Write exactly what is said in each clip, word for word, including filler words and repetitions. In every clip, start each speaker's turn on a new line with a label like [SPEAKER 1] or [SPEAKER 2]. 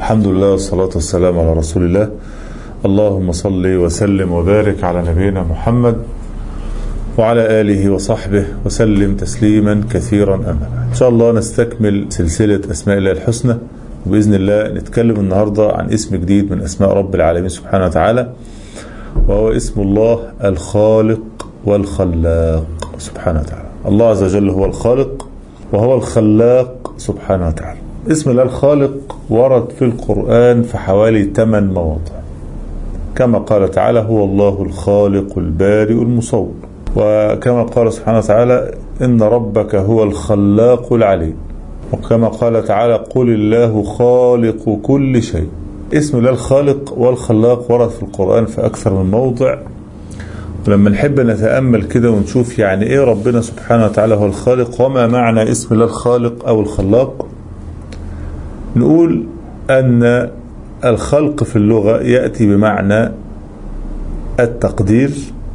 [SPEAKER 1] الحمد لله والصلاة والسلام على رسول الله. اللهم صل وسلم وبارك على نبينا محمد وعلى آله وصحبه وسلم تسليما كثيرا أما بعد. إن شاء الله نستكمل سلسلة أسماء الله الحسنى، وبإذن الله نتكلم النهاردة عن اسم جديد من أسماء رب العالمين سبحانه وتعالى، وهو اسم الله الخالق والخلاق سبحانه وتعالى. الله عز وجل هو الخالق وهو الخلاق سبحانه وتعالى. اسم الله الخالق ورد في القرآن في حوالي ثمان مواضع، كما قال تعالى: هو الله الخالق البارئ المصور، وكما قال سبحانه وتعالى: إن ربك هو الخلاق العليم، وكما قال تعالى: قل الله خالق كل شيء. اسم الله الخالق والخلاق ورد في القرآن في أكثر من موضع، ولما نحب نتأمل كده ونشوف يعني إيه ربنا سبحانه وتعالى هو الخالق وما معنى اسم الله الخالق أو الخلاق، نقول أن الخلق في اللغة يأتي بمعنى التقدير،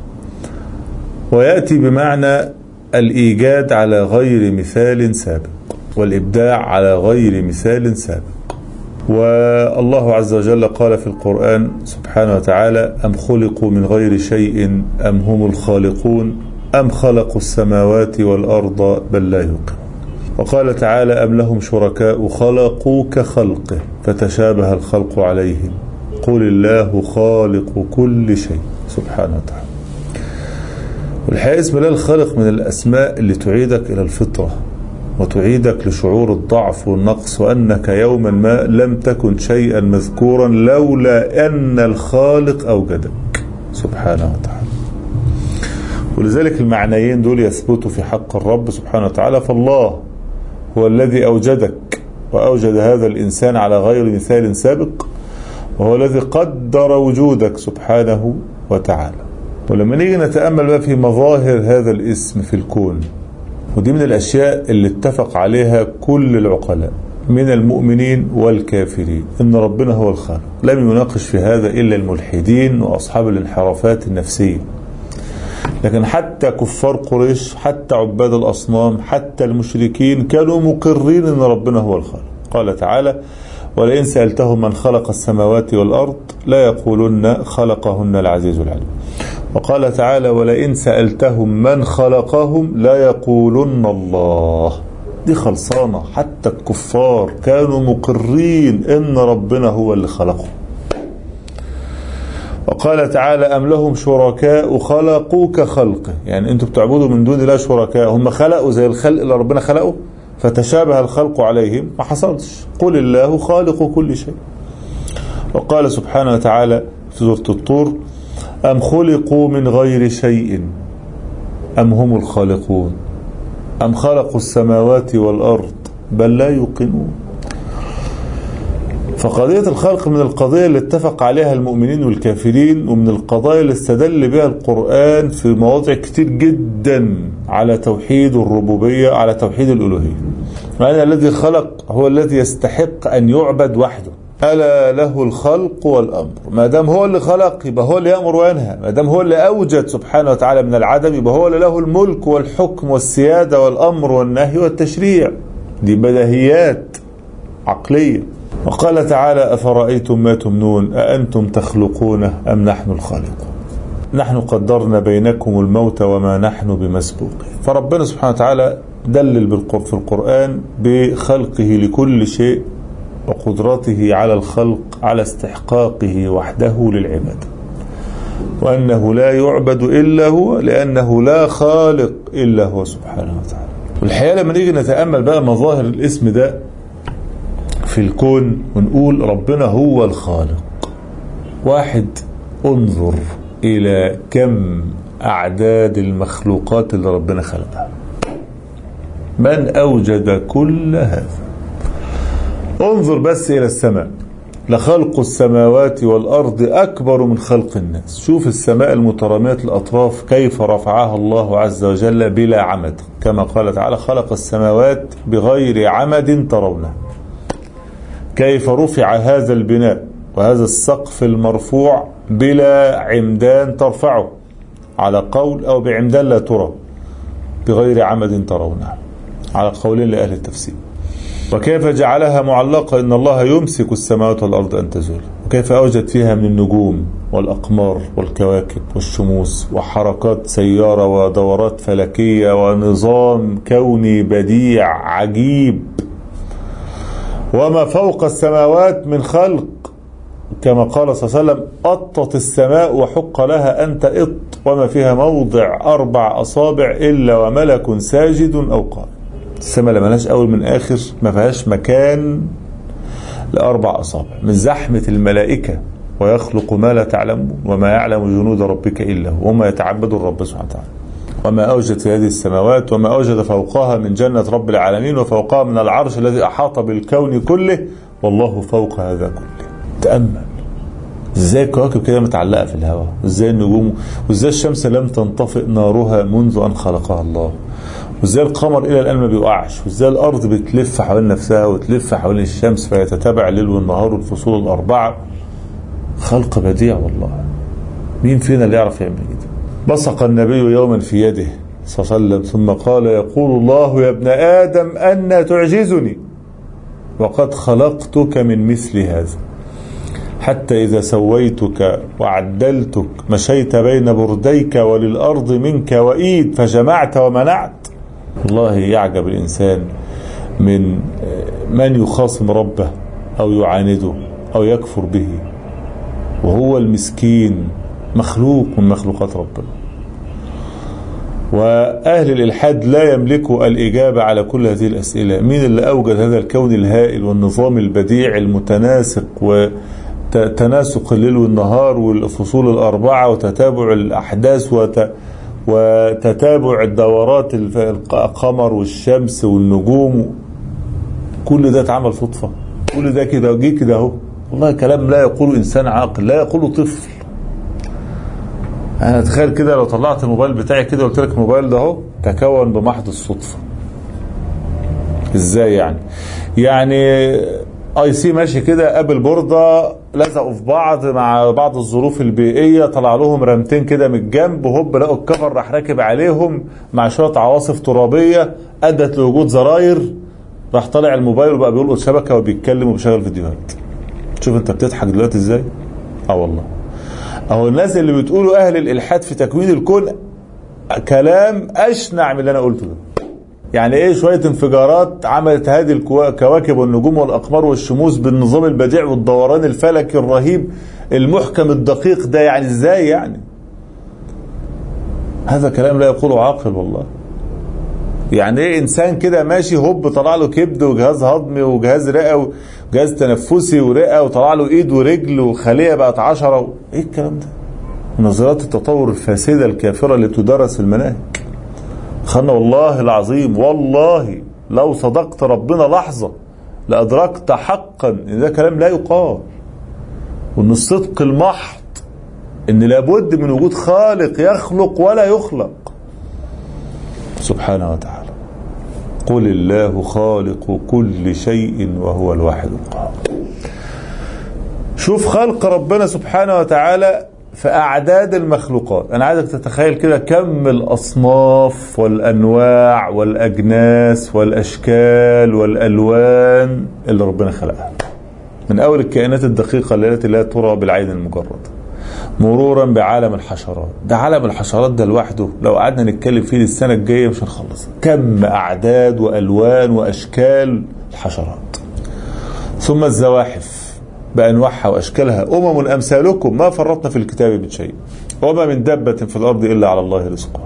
[SPEAKER 1] ويأتي بمعنى الإيجاد على غير مثال سابق، والإبداع على غير مثال سابق. والله عز وجل قال في القرآن سبحانه وتعالى: أم خلقوا من غير شيء أم هم الخالقون أم خلقوا السماوات والأرض بل لا يوقنون. وقال تعالى: أم لهم شركاء خلقوا كخلقه فتشابه الخلق عليهم قل الله خالق كل شيء سبحانه وتعالى. والحقيقة اسم الله الخالق من الأسماء اللي تعيدك إلى الفطرة وتعيدك لشعور الضعف والنقص، وأنك يوما ما لم تكن شيئا مذكورا لولا أن الخالق أوجدك سبحانه وتعالى. ولذلك المعنيين دول يثبتوا في حق الرب سبحانه وتعالى. فالله هو الذي أوجدك وأوجد هذا الإنسان على غير مثال سابق، وهو الذي قدر وجودك سبحانه وتعالى. ولما نيجي نتأمل بقى في مظاهر هذا الاسم في الكون، ودي من الأشياء اللي اتفق عليها كل العقلاء من المؤمنين والكافرين، إن ربنا هو الخالق. لم يناقش في هذا إلا الملحدين وأصحاب الانحرافات النفسية. لكن حتى كفار قريش، حتى عباد الأصنام، حتى المشركين كانوا مقرين إن ربنا هو الخالق. قال تعالى: ولئن سألتهم من خلق السماوات والأرض لا يقولن خلقهن العزيز العليم. وقال تعالى: ولئن سألتهم من خلقهم لا يقولن الله. دي خلصانة، حتى الكفار كانوا مقرين إن ربنا هو اللي خلقهم. وقال تعالى: أم لهم شركاء خلقوا كخلقه، يعني أنتم بتعبدوا من دون الله شركاء، هم خلقوا زي الخلق اللي ربنا خلقه فتشابه الخلق عليهم؟ ما حصلش. قل الله خالق كل شيء. وقال سبحانه وتعالى في سورة الطور: أم خلقوا من غير شيء أم هم الخالقون أم خلقوا السماوات والأرض بل لا يوقنون. فقضية الخلق من القضية اللي اتفق عليها المؤمنين والكافرين، ومن القضايا اللي استدل بها القرآن في مواضع كتير جدا على توحيد الربوبية، على توحيد الألوهية. وأن الذي خلق هو الذي يستحق أن يعبد وحده. ألا له الخلق والأمر. ما دام هو اللي خلق يبقى هو اللي يأمر وينهى، ما دام هو اللي أوجد سبحانه وتعالى من العدم يبقى هو اللي له الملك والحكم والسيادة والأمر والنهي والتشريع. دي بديهيات عقلية. وقال تعالى: أفرأيتم ما تمنون أأنتم تخلقونه أم نحن الخالقون نحن قدرنا بينكم الموت وما نحن بمسبوقين. فربنا سبحانه وتعالى دلل في القرآن بخلقه لكل شيء وقدرته على الخلق، على استحقاقه وحده للعبادة، وأنه لا يعبد إلا هو، لأنه لا خالق إلا هو سبحانه وتعالى. والحقيقة لما نيجي نتأمل بقى مظاهر الاسم ده في الكون ونقول ربنا هو الخالق، واحد، انظر إلى كم أعداد المخلوقات اللي ربنا خلقها. من أوجد كل هذا؟ انظر بس إلى السماء، لخلق السماوات والأرض أكبر من خلق الناس. شوف السماء المترامية الأطراف كيف رفعها الله عز وجل بلا عمد، كما قال تعالى: خلق السماوات بغير عمد ترونه. كيف رفع هذا البناء وهذا السقف المرفوع بلا عمدان ترفعه، على قول، أو بعمدان لا ترى، بغير عمد ترونه، على قولين لأهل التفسير. وكيف جعلها معلقة إن الله يمسك السماوات والأرض أن تزول، وكيف أوجد فيها من النجوم والأقمار والكواكب والشموس وحركات سيارة ودورات فلكية ونظام كوني بديع عجيب، وما فوق السماوات من خلق، كما قال صلى الله عليه وسلم: أطت السماء وحق لها أن تئط، وما فيها موضع أربع أصابع إلا وملك ساجد أو قائم. السماء اللي ملهاش أول من آخر، ما فيهاش مكان لأربع أصابع من زحمة الملائكة، ويخلق ما لا تعلمون وما يعلم جنود ربك إلا هو وما يتعبد الرب سبحانه وتعالى. وما أوجد في هذه السماوات وما أوجد فوقها من جنة رب العالمين وفوقها من العرش الذي أحاط بالكون كله، والله فوق هذا كله. تأمل ازاي الكواكب كده متعلقة في الهواء، ازاي النجوم، وازاي الشمس لم تنطفئ نارها منذ أن خلقها الله، وازاي القمر إلى الآن ما بيوقعش، وازاي الأرض بتلف حوالين نفسها وتلف حوالين الشمس فيتتابع الليل والنهار والفصول الأربعة. خلق بديع والله، مين فينا اللي يعرف يعمل كده؟ بصق النبي يوما في يده صلى الله عليه وسلم ثم قال: يقول الله: يا ابن آدم أنى تعجزني وقد خلقتك من مثل هذا، حتى إذا سويتك وعدلتك مشيت بين برديك وللأرض منك وإيد فجمعت ومنعت. والله يعجب الإنسان من من يخاصم ربه أو يعانده أو يكفر به وهو المسكين مخلوق من مخلوقات ربنا. وأهل الإلحاد لا يملكوا الإجابة على كل هذه الأسئلة. مين اللي أوجد هذا الكون الهائل والنظام البديع المتناسق وتناسق الليل والنهار والفصول الأربعة وتتابع الأحداث وت... وتتابع الدورات القمر والشمس والنجوم؟ كل ده اتعمل صدفة؟ كل ده كده جه كده اهو؟ والله كلام لا يقوله إنسان عاقل، لا يقوله طفل. أنا أتخيل كده لو طلعت الموبايل بتاعي كده وقلت لك الموبايل ده اهو تكون بمحض الصدفة. إزاي يعني؟ يعني اي سي ماشي كده قابل بوردة لزقوا في بعض مع بعض الظروف البيئية، طلع لهم رمتين كده من الجنب وهوب لقوا الكفر راح راكب عليهم مع شوية عواصف ترابية أدت لوجود زراير، راح طالع الموبايل وبقى بيلقط شبكة وبيتكلم وبيشغل فيديوهات. شوف انت بتضحك دلوقتي ازاي؟ اه والله. اهو الناس اللي بتقولوا اهل الالحاد في تكوين الكون كلام اشنع من اللي انا قلته ده. يعني ايه شوية انفجارات عملت هذه الكواكب والنجوم والاقمار والشموس بالنظام البديع والدوران الفلكي الرهيب المحكم الدقيق ده؟ يعني ازاي يعني؟ هذا كلام لا يقوله عاقل والله. يعني ايه انسان كده ماشي هوب طلع له كبد وجهاز هضمي وجهاز رئه وجهاز تنفسي ورئه وطلع له ايد ورجل وخليه بقت عشرة و... ايه الكلام ده؟ نظريات التطور الفاسده الكافره اللي تدرس في المناهج. خلنا والله العظيم، والله لو صدقت ربنا لحظه لادركت حقا ان ده كلام لا يقال، وان الصدق المحض ان لابد من وجود خالق يخلق ولا يخلق سبحانه وتعالى. قل الله خالق كل شيء وهو الواحد القهار. شوف خلق ربنا سبحانه وتعالى في أعداد المخلوقات. أنا عايزك تتخيل كده كم الأصناف والأنواع والأجناس والأشكال والألوان اللي ربنا خلقها، من أول الكائنات الدقيقة التي لا ترى بالعين المجردة، مرورا بعالم الحشرات. ده عالم الحشرات ده لوحده لو قعدنا نتكلم فيه للسنة الجاية مش هنخلص. كم أعداد وألوان وأشكال الحشرات. ثم الزواحف بأنواعها وأشكالها، أمم أمثالكم ما فرطنا في الكتاب من شيء وما من دابة في الأرض إلا على الله رزقها.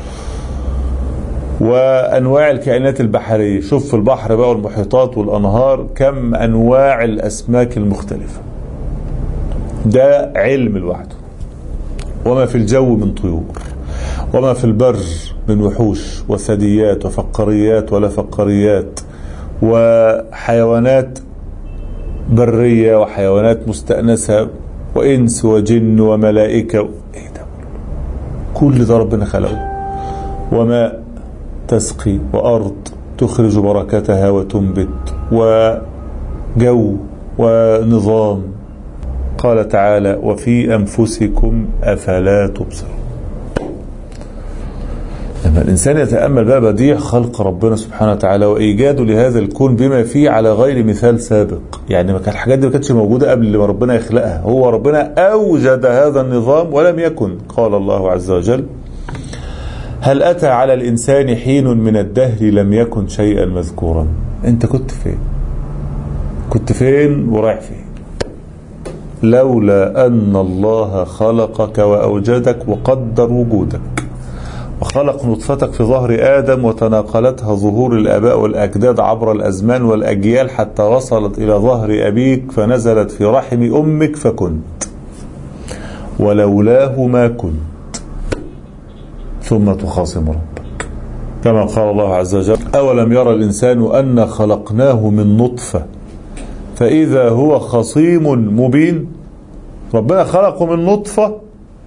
[SPEAKER 1] وأنواع الكائنات البحرية، شوف في البحر بقى والمحيطات والأنهار كم أنواع الأسماك المختلفة. ده علم لوحده. وما في الجو من طيور، وما في البر من وحوش وثدييات وفقريات ولا فقريات وحيوانات برية وحيوانات مستأنسة وإنس وجن وملائكة. إيه ده؟ كل ده ربنا خلقه. وماء تسقي وأرض تخرج بركتها وتنبت وجو ونظام. قال تعالى: وفي أنفسكم أفلا تبصرون. لما الإنسان يتأمل بقى بديع خلق ربنا سبحانه وتعالى وإيجاده لهذا الكون بما فيه على غير مثال سابق، يعني ما كان الحاجات دي ما كانتش موجودة قبل ما ربنا يخلقها، هو ربنا أوجد هذا النظام ولم يكن. قال الله عز وجل: هل أتى على الإنسان حين من الدهر لم يكن شيئا مذكورا. أنت كنت فين؟ كنت فين ورايح فين؟ لولا أن الله خلقك وأوجدك وقدر وجودك وخلق نطفتك في ظهر آدم وتناقلتها ظهور الآباء والأجداد عبر الأزمان والأجيال حتى وصلت إلى ظهر أبيك فنزلت في رحم أمك فكنت، ولولاه ما كنت، ثم تخاصم ربك. كما قال الله عز وجل: أولم يرى الإنسان أنا خلقناه من نطفة فإذا هو خصيم مبين. ربنا خلقه من نطفة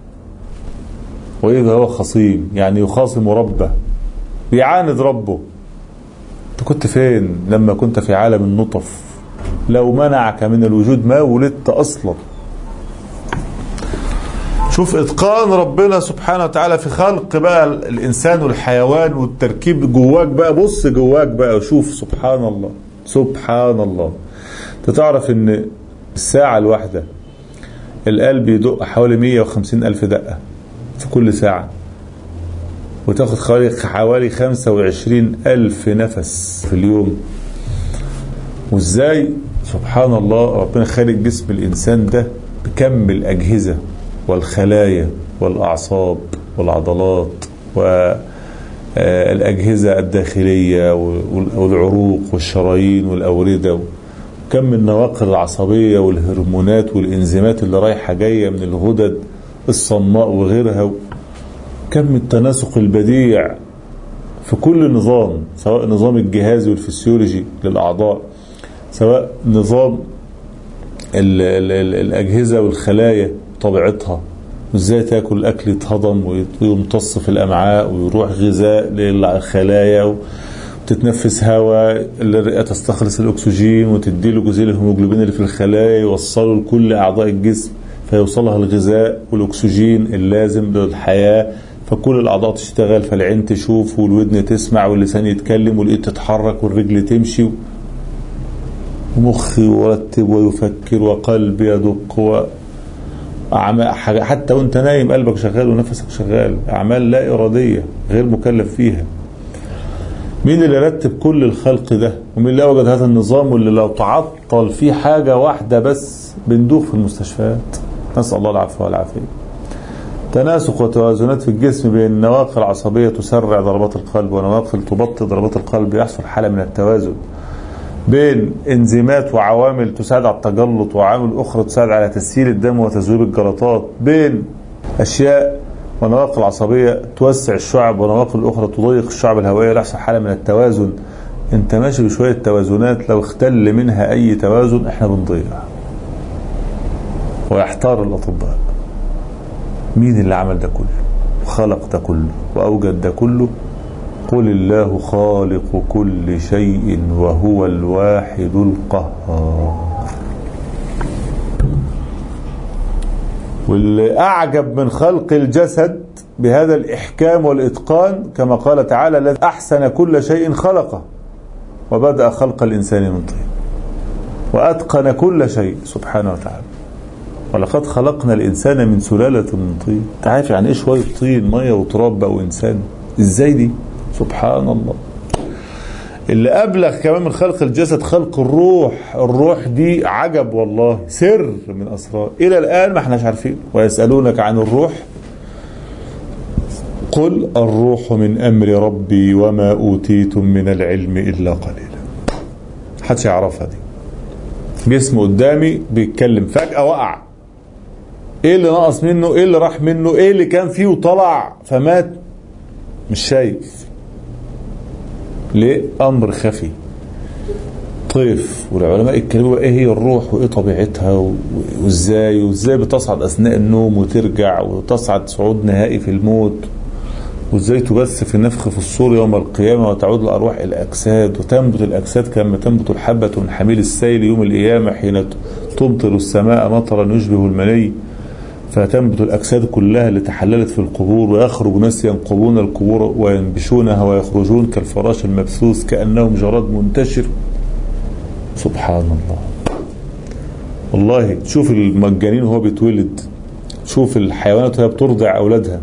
[SPEAKER 1] وإذا هو خصيم، يعني يخاصم ربه، بيعاند ربه. أنت كنت فين لما كنت في عالم النطف؟ لو منعك من الوجود ما ولدت أصلا. شوف إتقان ربنا سبحانه وتعالى في خلق بقى الإنسان والحيوان والتركيب جواك بقى. بص جواك بقى وشوف، سبحان الله سبحان الله. تعرف ان الساعة الواحدة القلب يدق حوالي مية وخمسين ألف دقة في كل ساعة، وتاخد حوالي خمسة وعشرين ألف نفس في اليوم. وازاي سبحان الله ربنا خالق جسم الإنسان ده بكم الأجهزة والخلايا والأعصاب والعضلات والأجهزة الداخلية والعروق والشرايين والأوردة، كم النواقل العصبية والهرمونات والإنزيمات اللي رايحة جاية من الغدد الصماء وغيرها، كم التناسق البديع في كل نظام، سواء نظام الجهازي والفسيولوجي للأعضاء، سواء نظام ال ال ال الأجهزة والخلايا طبيعتها، وازاي تاكل الأكل يتهضم ويمتص في الأمعاء ويروح غذاء للخلايا، تتنفس هواء، الرئة تستخلص الأكسجين وتديله جزيء الهيموجلوبين اللي في الخلايا يوصله لكل أعضاء الجسم فيوصلها الغذاء والأكسجين اللازم للحياة، فكل الأعضاء تشتغل، فالعين تشوف والودن تسمع واللسان يتكلم والإيد تتحرك والرجل تمشي ومخ يرتب ويفكر وقلب يدق و حتى وانت نايم قلبك شغال ونفسك شغال، أعمال لا إرادية غير مكلف فيها. مين اللي رتب كل الخلق ده؟ ومين اللي وجد هذا النظام واللي لو تعطل فيه حاجة واحدة بس بندوخ في المستشفيات؟ نسأل الله العفو والعافية. تناسق وتوازنات في الجسم بين نواقل عصبية تسرع ضربات القلب ونواقل تبطئ ضربات القلب، يحصل حالة من التوازن بين انزيمات وعوامل تساعد على التجلط وعوامل أخرى تساعد على تسييل الدم وتذويب الجلطات، بين أشياء ونواقل عصبية توسع الشعب ونواقل أخرى تضيق الشعب الهوائية، يحصل حالة من التوازن. انت ماشي بشوية توازنات، لو اختل منها أي توازن احنا بنضيع. ويحتار الأطباء مين اللي عمل ده كله وخلق ده كله وأوجد ده كله؟ قل الله خالق كل شيء وهو الواحد القهار. واللي أعجب من خلق الجسد بهذا الإحكام والإتقان كما قال تعالى: الذي أحسن كل شيء خلقه وبدأ خلق الإنسان من طين وأتقن كل شيء سبحانه وتعالى. ولقد خلقنا الإنسان من سلالة من طين. تعرف يعني إيه شوية طين مية وتراب بقى وإنسان؟ إزاي دي؟ سبحان الله. اللي أبلغ كمان من خلق الجسد خلق الروح. الروح دي عجب والله، سر من أسرار إلى الآن ما احناش عارفين. ويسألونك عن الروح قل الروح من أمر ربي وما أوتيتم من العلم إلا قليلا. محدش يعرفها دي. جسم قدامي بيتكلم فجأة وقع، ايه اللي نقص منه، ايه اللي راح منه، ايه اللي كان فيه وطلع فمات، مش شايف ليه؟ امر خفي طيف. والعلماء يتكلموا ايه هي الروح وايه طبيعتها وازاي وازاي بتصعد اثناء النوم وترجع وتصعد صعود نهائي في الموت، وازاي تبث في النفخ في الصور يوم القيامة وتعود الأرواح إلى الأجساد، وتنبت الأجساد كما تنبت الحبة من حميل السيل يوم القيامة حين تمطر السماء مطرا يشبه المني، فتنبت الأجساد كلها اللي تحللت في القبور، ويخرج ناس ينقبون القبور وينبشونها ويخرجون كالفراش المبثوث كأنهم جراد منتشر. سبحان الله. والله تشوف المجانين وهو بيتولد، تشوف الحيوانات وهي بترضع أولادها.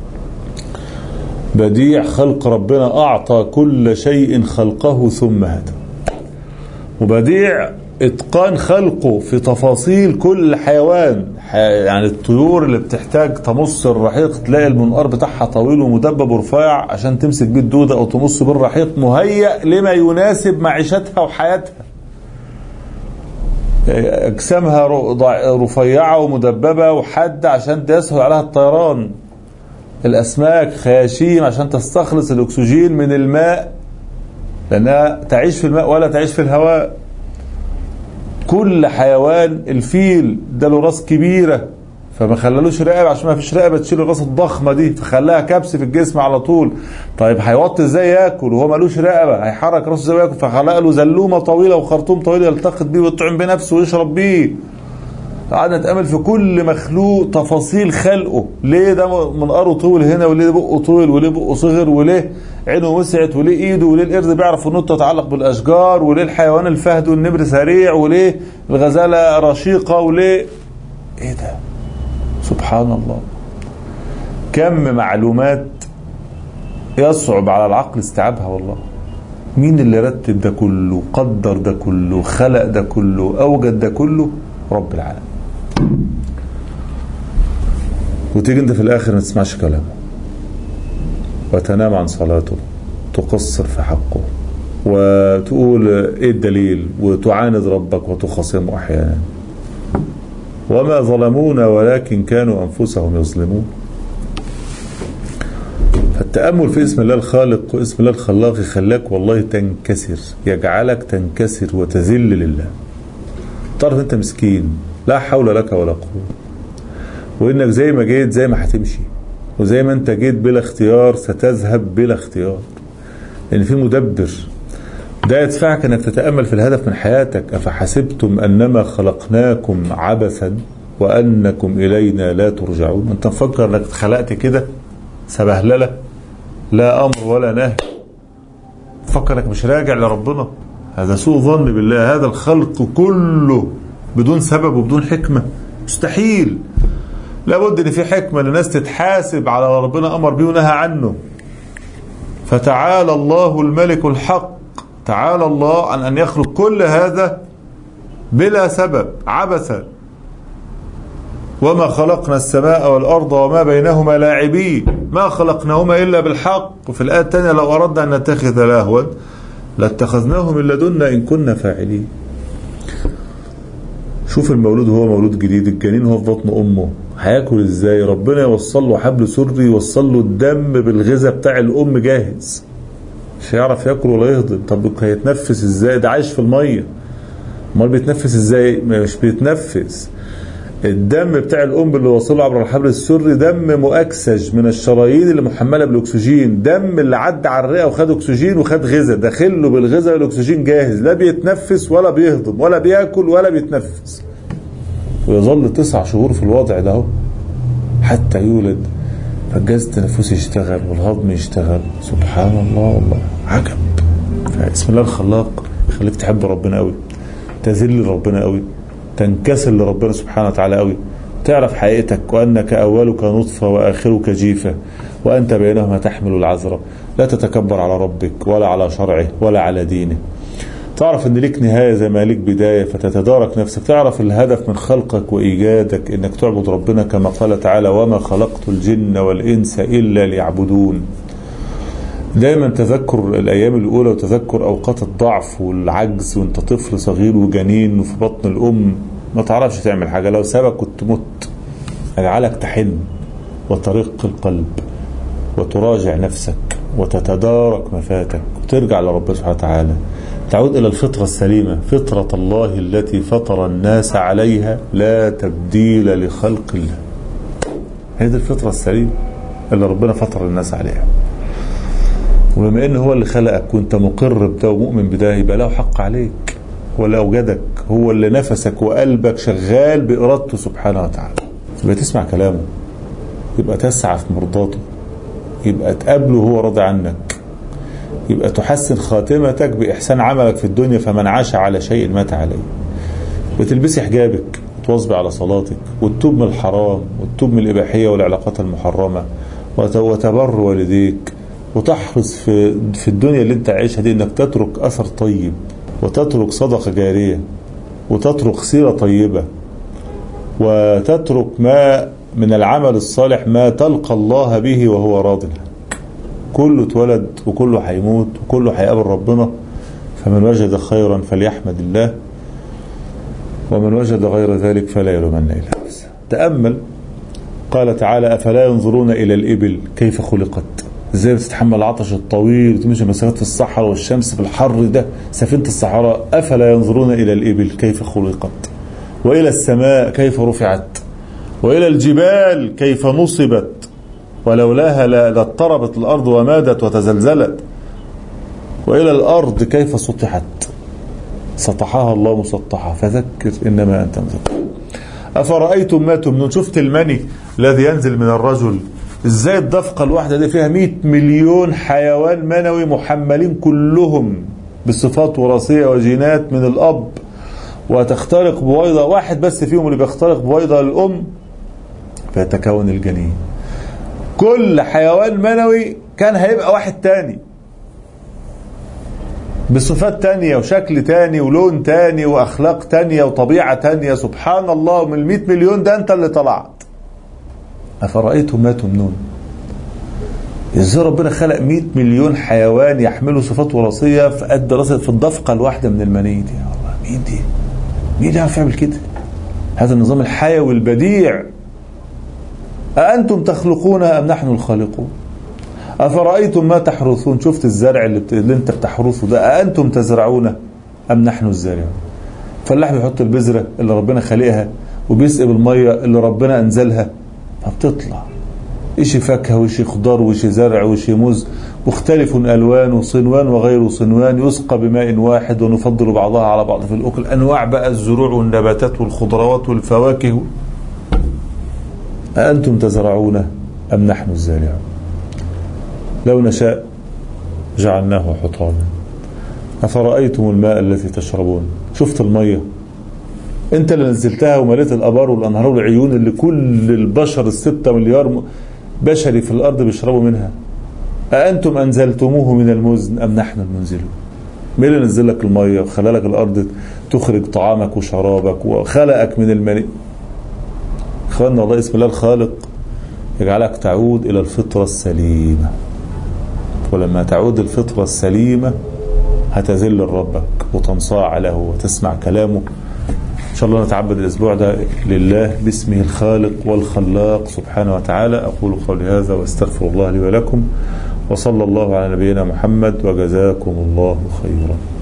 [SPEAKER 1] بديع خلق ربنا، أعطى كل شيء خلقه ثم هدى. وبديع اتقان خلقه في تفاصيل كل حيوان. يعني الطيور اللي بتحتاج تمص الرحيق تلاقي المنقار بتاعها طويل ومدبب ورفيع عشان تمسك بيه الدودة او تمص بالرحيق، مهيأ لما يناسب معيشتها وحياتها. اجسامها رفيعة ومدببة وحادة عشان تسهل عليها الطيران. الاسماك خياشيم عشان تستخلص الاكسجين من الماء، لانها تعيش في الماء ولا تعيش في الهواء. كل حيوان، الفيل ده له راس كبيرة فما خلالوش رقبة عشان ما فيش رقبة تشيل الراس الضخمة دي، فخلاها كبس في الجسم على طول. طيب هيوطي ازاي ياكل وهو مالوش رقبة؟ هيحرك راسه ازاي ياكل؟ فخلق له زلومة طويلة وخرطوم طويل يلتقط بيه ويطعم بنفسه ويشرب بيه. قعدنا نتأمل في كل مخلوق تفاصيل خلقه. ليه ده منقاره طول هنا، وليه بقه طول، وليه بقه صغر، وليه عينه وسعت، وليه ايده، وليه القرد بيعرف ينط يتعلق بالاشجار، وليه الحيوان الفهد والنمر سريع، وليه الغزاله رشيقه، وليه ايه ده؟ سبحان الله. كم معلومات يصعب على العقل استيعابها. والله مين اللي رتب ده كله، قدر ده كله، خلق ده كله، اوجد ده كله؟ رب العالمين. وتيجي انت في الاخر ما تسمعش كلامه وتنام عن صلاته، تقصر في حقه وتقول ايه الدليل، وتعاند ربك وتخاصمه احيانا. وما ظلمونا ولكن كانوا انفسهم يظلمون. فالتأمل في اسم الله الخالق واسم الله الخلاق يخليك والله تنكسر، يجعلك تنكسر وتذل لله. تعرف انت مسكين لا حول لك ولا قوة، وانك زي ما جيت زي ما هتمشي، وزي ما انت جيت بلا اختيار ستذهب بلا اختيار، لان في مدبر. ده يدفعك انك تتأمل في الهدف من حياتك. افحسبتم انما خلقناكم عبثا وانكم الينا لا ترجعون. انت مفكر انك اتخلقت كده سبهلله، لا امر ولا نهي، تفكر انك مش راجع لربنا؟ هذا سوء ظن بالله. هذا الخلق كله بدون سبب وبدون حكمة مستحيل. لابد ان في حكمة للناس تتحاسب على ربنا امر به ونهى عنه. فتعالى الله الملك الحق، تعالى الله عن ان يخلق كل هذا بلا سبب عبثا. وما خلقنا السماء والارض وما بينهما لاعبين، ما خلقناهما الا بالحق. وفي الايه الثانيه لو اردنا ان نتخذ لهوا لاتخذناه من لدنا إن كنا فاعلين. شوف المولود هو مولود جديد، الجنين هو في بطن أمه، هياكل إزاي؟ ربنا يوصل له حبل سري، يوصل له الدم بالغذاء بتاع الأم جاهز، مش هيعرف ياكل ولا يهضم. طب هيتنفس إزاي؟ ده عايش في المية، امال بيتنفس إزاي؟ مش بيتنفس. الدم بتاع الأم اللي وصله عبر الحبل السري دم مؤكسج من الشرايين اللي محملة بالأكسجين، دم اللي عدى على الرئة وخد أكسجين وخد غذاء، داخله بالغذاء والأكسجين جاهز، لا بيتنفس ولا بيهضم ولا بياكل ولا بيتنفس، ويظل تسع شهور في الوضع ده حتى يولد، فالجهاز التنفسي يشتغل والهضم يشتغل. سبحان الله، والله عجب. فاسم الله الخلاق يخليك تحب ربنا قوي، تذل ربنا قوي، تنكسر لربنا سبحانه وتعالى قوي، تعرف حقيقتك، وأنك أولك نطفة وآخرك جيفة وأنت بينهما تحمل العذرة. لا تتكبر على ربك ولا على شرعه ولا على دينه. تعرف أن لك نهاية زي ما لك بداية، فتتدارك نفسك. تعرف الهدف من خلقك وإيجادك أنك تعبد ربنا كما قال تعالى: وما خلقت الجن والإنس إلا ليعبدون. دايما تذكر الأيام الأولى وتذكر أوقات الضعف والعجز وانت طفل صغير وجنين وفي بطن الأم ما تعرفش تعمل حاجة، لو سابك كنت مت. أجعلك تحن وترق القلب وتراجع نفسك وتتدارك مفاتك وترجع لربنا سبحانه وتعالى، تعود إلى الفطرة السليمة، فطرة الله التي فطر الناس عليها لا تبديل لخلق الله. هذه الفطرة السليمة اللي ربنا فطر الناس عليها. وبما إن هو اللي خلقك وانت مقر بده ومؤمن بده، يبقى له حق عليك. هو اللي أوجدك، هو اللي نفسك وقلبك شغال بإرادته سبحانه وتعالى. يبقى تسمع كلامه، يبقى تسعى في مرضاته، يبقى تقابله وهو راضي عنك، يبقى تحسن خاتمتك بإحسان عملك في الدنيا، فمن عاش على شيء مات عليه. وتلبسي حجابك وتواظبي على صلاتك وتتوب من الحرام وتتوب من الإباحية والعلاقات المحرمة وتبر والديك، وتحرص في في الدنيا اللي انت عايشها دي انك تترك أثر طيب، وتترك صدقة جارية، وتترك سيرة طيبة، وتترك ما من العمل الصالح ما تلقى الله به وهو راض عنك. كله اتولد وكله هيموت وكله هيقابل ربنا، فمن وجد خيرا فليحمد الله، ومن وجد غير ذلك فلا يلومن إلا نفسه. تأمل قال تعالى: أفلا ينظرون إلى الإبل كيف خلقت، ازاي بتتحمل العطش الطويل وتمشي مسافات في الصحراء والشمس في الحر ده، سفينة الصحراء. أفلا ينظرون إلى الإبل كيف خلقت، وإلى السماء كيف رفعت، وإلى الجبال كيف نصبت، ولولاها لاضطربت الأرض ومادت وتزلزلت، وإلى الأرض كيف سطحت، سطحها الله مسطحة، فذكر إنما أنت مذكر. أفرأيتم ما تمنون، شفت المني الذي ينزل من الرجل ازاي الدفقة الواحدة دي فيها مئة مليون حيوان منوي محملين كلهم بصفات وراثية وجينات من الأب، وتخترق بويضة واحد بس فيهم اللي بيخترق بويضة الأم فيتكون الجنين. كل حيوان منوي كان هيبقى واحد تاني بصفات تانية وشكل تاني ولون تاني وأخلاق تانية وطبيعة تانية. سبحان الله، من المئة مليون ده أنت اللي طلعت. أفرأيتم ما تمنون، إزاي ربنا خلق مئة مليون حيوان يحملوا صفات وراثية في قد راسه في الدفقة الواحدة من المني دي؟ يا الله، مين دي؟ مين يعرف يعمل كده؟ هذا النظام الحيوي البديع. أأنتم تخلقونها أم نحن الخالقون؟ أفرأيتم ما تحرثون، شفت الزرع اللي, بت... اللي انت بتحرثه ده، أأنتم تزرعونه أم نحن الزارعون؟ فاللاح بيحط البذرة اللي ربنا خلقها وبيسقي بالمية اللي ربنا أنزلها، فبتطلع إشي فاكهة وإشي خضار وإشي زرع وإشي موز مختلف ألوان وصنوان وغير صنوان، يسقى بماء واحد ونفضل بعضها على بعض في الأكل. أنواع بقى الزروع والنباتات والخضروات والفواكه. أأنتم تزرعونه أم نحن الزارعون؟ لو نشاء جعلناه حطاما. أفرأيتم الماء الذي تشربون، شفت المية انت اللي نزلتها ومليت الأبار والأنهار والعيون اللي كل البشر الستة مليار بشري في الأرض بيشربوا منها. أأنتم أنزلتموه من المزن أم نحن المنزلون؟ مين اللي نزل لك المية وخلالك الأرض تخرج طعامك وشرابك وخلقك من المني؟ إخواننا، الله اسم الله الخالق يجعلك تعود إلى الفطرة السليمة، ولما تعود الفطرة السليمة هتذل لربك وتنصاع له وتسمع كلامه. إن شاء الله نتعبد الأسبوع ده لله باسمه الخالق والخلاق سبحانه وتعالى. أقول قولي هذا واستغفر الله لي ولكم، وصلى الله على نبينا محمد، وجزاكم الله خيرا.